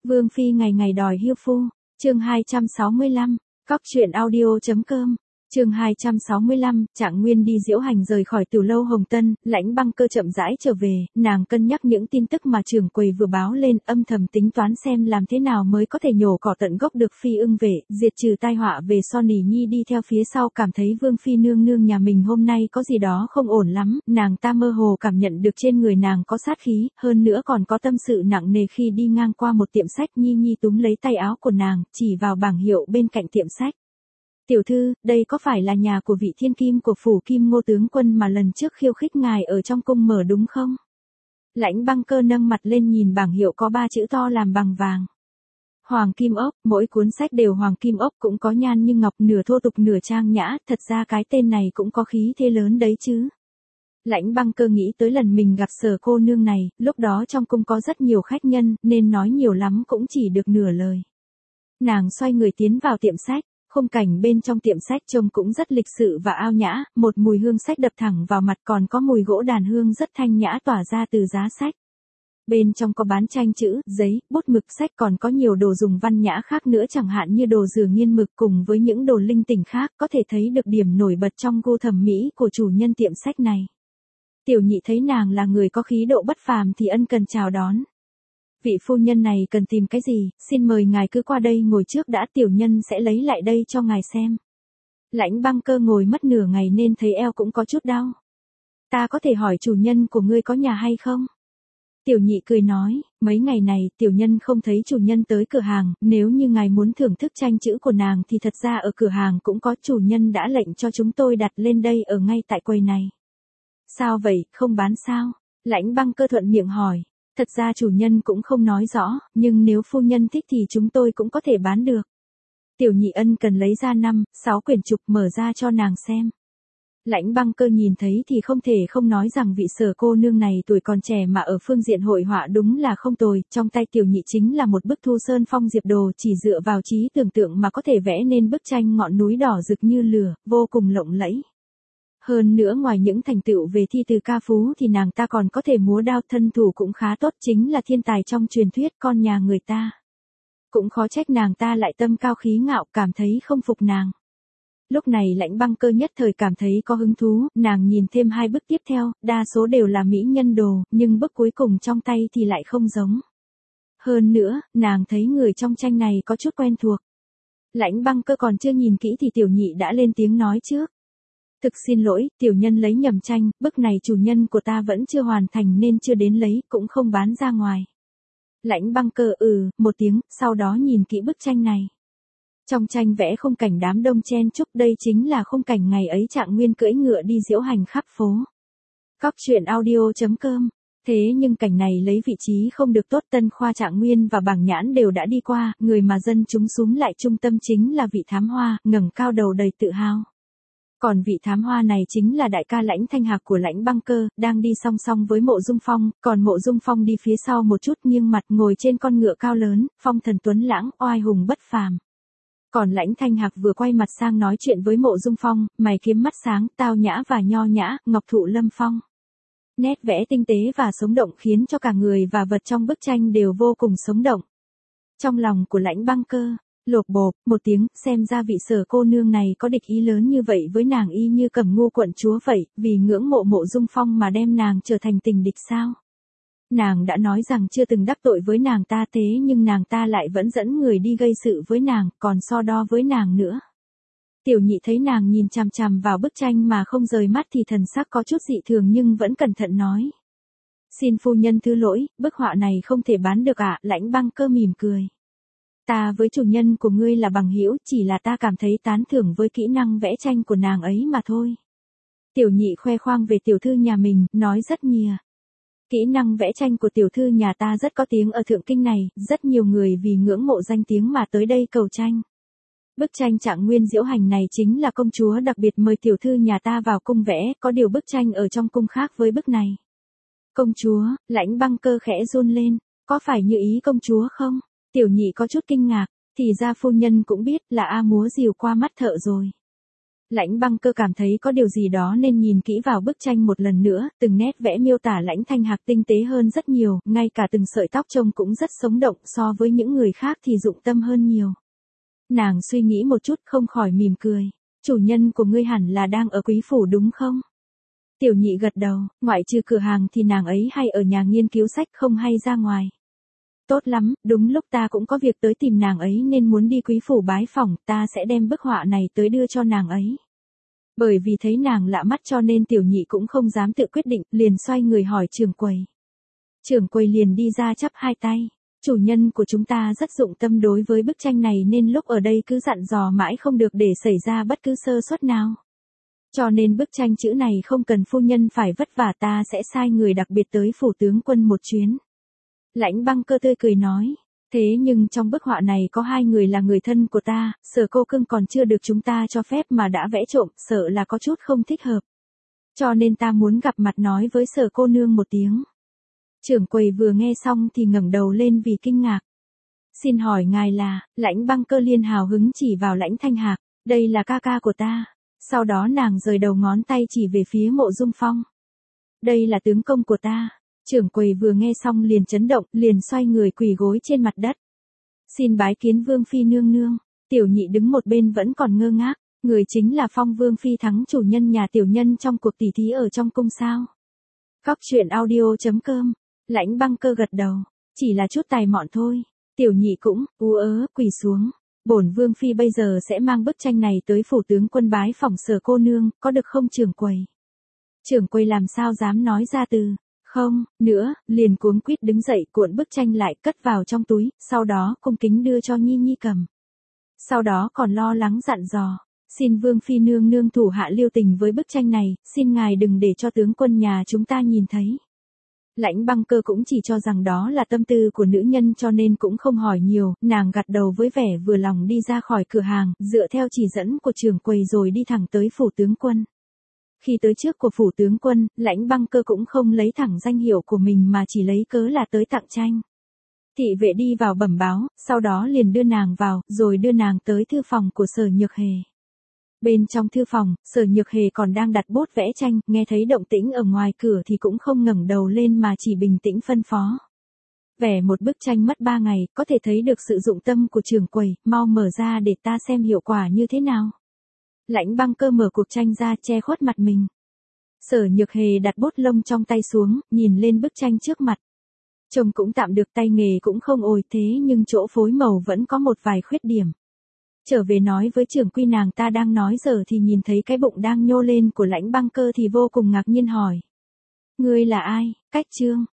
Vương phi ngày ngày đòi hiêu phu. Chương 265, cóc truyện audio.com. Chương 265, Trạng Nguyên đi diễu hành rời khỏi Tiểu lâu Hồng Tân, Lãnh Băng Cơ chậm rãi trở về, nàng cân nhắc những tin tức mà trưởng quầy vừa báo lên, âm thầm tính toán xem làm thế nào mới có thể nhổ cỏ tận gốc được Phi Ưng Vệ, diệt trừ tai họa về so nỉ nhi đi theo phía sau. Cảm thấy Vương phi nương nương nhà mình hôm nay có gì đó không ổn lắm, nàng ta mơ hồ cảm nhận được trên người nàng có sát khí, hơn nữa còn có tâm sự nặng nề khi đi ngang qua một tiệm sách. Nhi túm lấy tay áo của nàng, chỉ vào bảng hiệu bên cạnh tiệm sách. Tiểu thư, đây có phải là nhà của vị thiên kim của phủ Kim Ngô tướng quân mà lần trước khiêu khích ngài ở trong cung mở đúng không? Lãnh Băng Cơ nâng mặt lên nhìn bảng hiệu có 3 chữ to làm bằng vàng. Hoàng kim ốc, mỗi cuốn sách đều hoàng kim ốc, cũng có nhan như ngọc, nửa thô tục nửa trang nhã, thật ra cái tên này cũng có khí thế lớn đấy chứ. Lãnh Băng Cơ nghĩ tới lần mình gặp Sở cô nương này, lúc đó trong cung có rất nhiều khách nhân, nên nói nhiều lắm cũng chỉ được nửa lời. Nàng xoay người tiến vào tiệm sách. Khung cảnh bên trong tiệm sách trông cũng rất lịch sự và ao nhã, một mùi hương sách đập thẳng vào mặt, còn có mùi gỗ đàn hương rất thanh nhã tỏa ra từ giá sách. Bên trong có bán tranh chữ, giấy, bút mực, sách, còn có nhiều đồ dùng văn nhã khác nữa, chẳng hạn như đồ rửa nghiên mực cùng với những đồ linh tinh khác, có thể thấy được điểm nổi bật trong gu thẩm mỹ của chủ nhân tiệm sách này. Tiểu Nhị thấy nàng là người có khí độ bất phàm thì ân cần chào đón. Vị phu nhân này cần tìm cái gì, xin mời ngài cứ qua đây ngồi trước đã, tiểu nhân sẽ lấy lại đây cho ngài xem. Lãnh Băng Cơ ngồi mất nửa ngày nên thấy eo cũng có chút đau. Ta có thể hỏi chủ nhân của ngươi có nhà hay không? Tiểu Nhị cười nói, mấy ngày này tiểu nhân không thấy chủ nhân tới cửa hàng, nếu như ngài muốn thưởng thức tranh chữ của nàng thì thật ra ở cửa hàng cũng có, chủ nhân đã lệnh cho chúng tôi đặt lên đây ở ngay tại quầy này. Sao vậy, không bán sao? Lãnh Băng Cơ thuận miệng hỏi. Thật ra chủ nhân cũng không nói rõ, nhưng nếu phu nhân thích thì chúng tôi cũng có thể bán được. Tiểu Nhị ân cần lấy ra 5-6 quyển trục mở ra cho nàng xem. Lãnh Băng Cơ nhìn thấy thì không thể không nói rằng vị Sở cô nương này tuổi còn trẻ mà ở phương diện hội họa đúng là không tồi, trong tay Tiểu Nhị chính là một bức Thu Sơn Phong Diệp Đồ, chỉ dựa vào trí tưởng tượng mà có thể vẽ nên bức tranh ngọn núi đỏ rực như lửa, vô cùng lộng lẫy. Hơn nữa ngoài những thành tựu về thi từ ca phú thì nàng ta còn có thể múa đao, thân thủ cũng khá tốt, chính là thiên tài trong truyền thuyết con nhà người ta. Cũng khó trách nàng ta lại tâm cao khí ngạo, cảm thấy không phục nàng. Lúc này Lãnh Băng Cơ nhất thời cảm thấy có hứng thú, nàng nhìn thêm 2 bức tiếp theo, đa số đều là mỹ nhân đồ, nhưng bức cuối cùng trong tay thì lại không giống. Hơn nữa, nàng thấy người trong tranh này có chút quen thuộc. Lãnh Băng Cơ còn chưa nhìn kỹ thì Tiểu Nhị đã lên tiếng nói trước. Thực xin lỗi, tiểu nhân lấy nhầm tranh, bức này chủ nhân của ta vẫn chưa hoàn thành nên chưa đến lấy, cũng không bán ra ngoài. Lãnh Băng Cơ một tiếng, sau đó nhìn kỹ bức tranh này. Trong tranh vẽ khung cảnh đám đông chen chúc, đây chính là khung cảnh ngày ấy Trạng Nguyên cưỡi ngựa đi diễu hành khắp phố. cóc truyện audio.com. Thế nhưng cảnh này lấy vị trí không được tốt, Tân Khoa Trạng Nguyên và Bảng Nhãn đều đã đi qua, người mà dân chúng súm lại trung tâm chính là vị Thám Hoa, ngẩng cao đầu đầy tự hào. Còn vị Thám Hoa này chính là đại ca Lãnh Thanh Hạc của Lãnh Băng Cơ, đang đi song song với Mộ Dung Phong, còn Mộ Dung Phong đi phía sau một chút, nghiêng mặt ngồi trên con ngựa cao lớn, phong thần tuấn lãng, oai hùng bất phàm. Còn Lãnh Thanh Hạc vừa quay mặt sang nói chuyện với Mộ Dung Phong, mày kiếm mắt sáng, tao nhã và nho nhã, ngọc thụ lâm phong. Nét vẽ tinh tế và sống động khiến cho cả người và vật trong bức tranh đều vô cùng sống động. Trong lòng của Lãnh Băng Cơ lột bột một tiếng, xem ra vị Sở cô nương này có địch ý lớn như vậy với nàng, y như Cẩm Ngu quận chúa vậy, vì ngưỡng mộ Mộ Dung Phong mà đem nàng trở thành tình địch sao? Nàng đã nói rằng chưa từng đắc tội với nàng ta, thế nhưng nàng ta lại vẫn dẫn người đi gây sự với nàng, còn so đo với nàng nữa. Tiểu Nhị thấy nàng nhìn chằm chằm vào bức tranh mà không rời mắt thì thần sắc có chút dị thường nhưng vẫn cẩn thận nói. Xin phu nhân thứ lỗi, bức họa này không thể bán được ạ. Lãnh Băng Cơ mỉm cười. Ta với chủ nhân của ngươi là bằng hữu, chỉ là ta cảm thấy tán thưởng với kỹ năng vẽ tranh của nàng ấy mà thôi. Tiểu Nhị khoe khoang về tiểu thư nhà mình, nói rất nhìa. Kỹ năng vẽ tranh của tiểu thư nhà ta rất có tiếng ở Thượng Kinh này, rất nhiều người vì ngưỡng mộ danh tiếng mà tới đây cầu tranh. Bức tranh Trạng Nguyên diễu hành này chính là công chúa đặc biệt mời tiểu thư nhà ta vào cung vẽ, có điều bức tranh ở trong cung khác với bức này. Công chúa, Lãnh Băng Cơ khẽ run lên, có phải như ý công chúa không? Tiểu Nhị có chút kinh ngạc, thì ra phu nhân cũng biết là A múa rìu qua mắt thợ rồi. Lãnh Băng Cơ cảm thấy có điều gì đó nên nhìn kỹ vào bức tranh một lần nữa, từng nét vẽ miêu tả Lãnh Thanh Hạc tinh tế hơn rất nhiều, ngay cả từng sợi tóc trông cũng rất sống động, so với những người khác thì dụng tâm hơn nhiều. Nàng suy nghĩ một chút không khỏi mỉm cười. Chủ nhân của ngươi hẳn là đang ở quý phủ đúng không? Tiểu Nhị gật đầu, ngoại trừ cửa hàng thì nàng ấy hay ở nhà nghiên cứu sách không hay ra ngoài. Tốt lắm, đúng lúc ta cũng có việc tới tìm nàng ấy nên muốn đi quý phủ bái phỏng, ta sẽ đem bức họa này tới đưa cho nàng ấy. Bởi vì thấy nàng lạ mắt cho nên Tiểu Nhị cũng không dám tự quyết định, liền xoay người hỏi trưởng quầy. Trưởng quầy liền đi ra chắp hai tay. Chủ nhân của chúng ta rất dụng tâm đối với bức tranh này nên lúc ở đây cứ dặn dò mãi không được để xảy ra bất cứ sơ suất nào. Cho nên bức tranh chữ này không cần phu nhân phải vất vả, ta sẽ sai người đặc biệt tới phủ tướng quân một chuyến. Lãnh Băng Cơ tươi cười nói. Thế nhưng trong bức họa này có hai người là người thân của ta, Sở cô cưng còn chưa được chúng ta cho phép mà đã vẽ trộm, sợ là có chút không thích hợp. Cho nên ta muốn gặp mặt nói với Sở cô nương một tiếng. Trưởng quầy vừa nghe xong thì ngẩng đầu lên vì kinh ngạc. Xin hỏi ngài là? Lãnh Băng Cơ liền hào hứng chỉ vào Lãnh Thanh Hạc. Đây là ca ca của ta. Sau đó nàng giơ đầu ngón tay chỉ về phía Mộ Dung Phong. Đây là tướng công của ta. Trưởng quầy vừa nghe xong liền chấn động, liền xoay người quỳ gối trên mặt đất. Xin bái kiến Vương Phi nương nương. Tiểu Nhị đứng một bên vẫn còn ngơ ngác. Người chính là Phong Vương Phi thắng chủ nhân nhà tiểu nhân trong cuộc tỷ thí ở trong cung sao. Góc truyện audio.com. Lãnh Băng Cơ gật đầu. Chỉ là chút tài mọn thôi. Tiểu Nhị cũng, quỳ xuống. Bổn Vương Phi bây giờ sẽ mang bức tranh này tới phủ tướng quân bái phỏng Sở cô nương, có được không trưởng quầy? Trưởng quầy làm sao dám nói ra từ không nữa, liền cuống quýt đứng dậy cuộn bức tranh lại cất vào trong túi, sau đó cung kính đưa cho Nhi Nhi cầm. Sau đó còn lo lắng dặn dò. Xin Vương Phi nương nương thủ hạ lưu tình với bức tranh này, xin ngài đừng để cho tướng quân nhà chúng ta nhìn thấy. Lãnh Băng Cơ cũng chỉ cho rằng đó là tâm tư của nữ nhân cho nên cũng không hỏi nhiều, nàng gật đầu với vẻ vừa lòng đi ra khỏi cửa hàng, dựa theo chỉ dẫn của trưởng quầy rồi đi thẳng tới phủ tướng quân. Khi tới trước của phủ tướng quân, Lãnh Băng Cơ cũng không lấy thẳng danh hiệu của mình mà chỉ lấy cớ là tới tặng tranh. Thị vệ đi vào bẩm báo, sau đó liền đưa nàng vào, rồi đưa nàng tới thư phòng của Sở Nhược Hề. Bên trong thư phòng, Sở Nhược Hề còn đang đặt bút vẽ tranh, nghe thấy động tĩnh ở ngoài cửa thì cũng không ngẩng đầu lên mà chỉ bình tĩnh phân phó. Vẽ một bức tranh mất 3 ngày, có thể thấy được sự dụng tâm của trưởng quầy, mau mở ra để ta xem hiệu quả như thế nào. Lãnh Băng Cơ mở cuộc tranh ra che khuất mặt mình. Sở Nhược Hề đặt bút lông trong tay xuống, nhìn lên bức tranh trước mặt. Trông cũng tạm được, tay nghề cũng không ồi thế nhưng chỗ phối màu vẫn có một vài khuyết điểm. Trở về nói với trưởng quy nàng ta đang nói giờ thì nhìn thấy cái bụng đang nhô lên của Lãnh Băng Cơ thì vô cùng ngạc nhiên hỏi. Ngươi là ai, Cách Trương?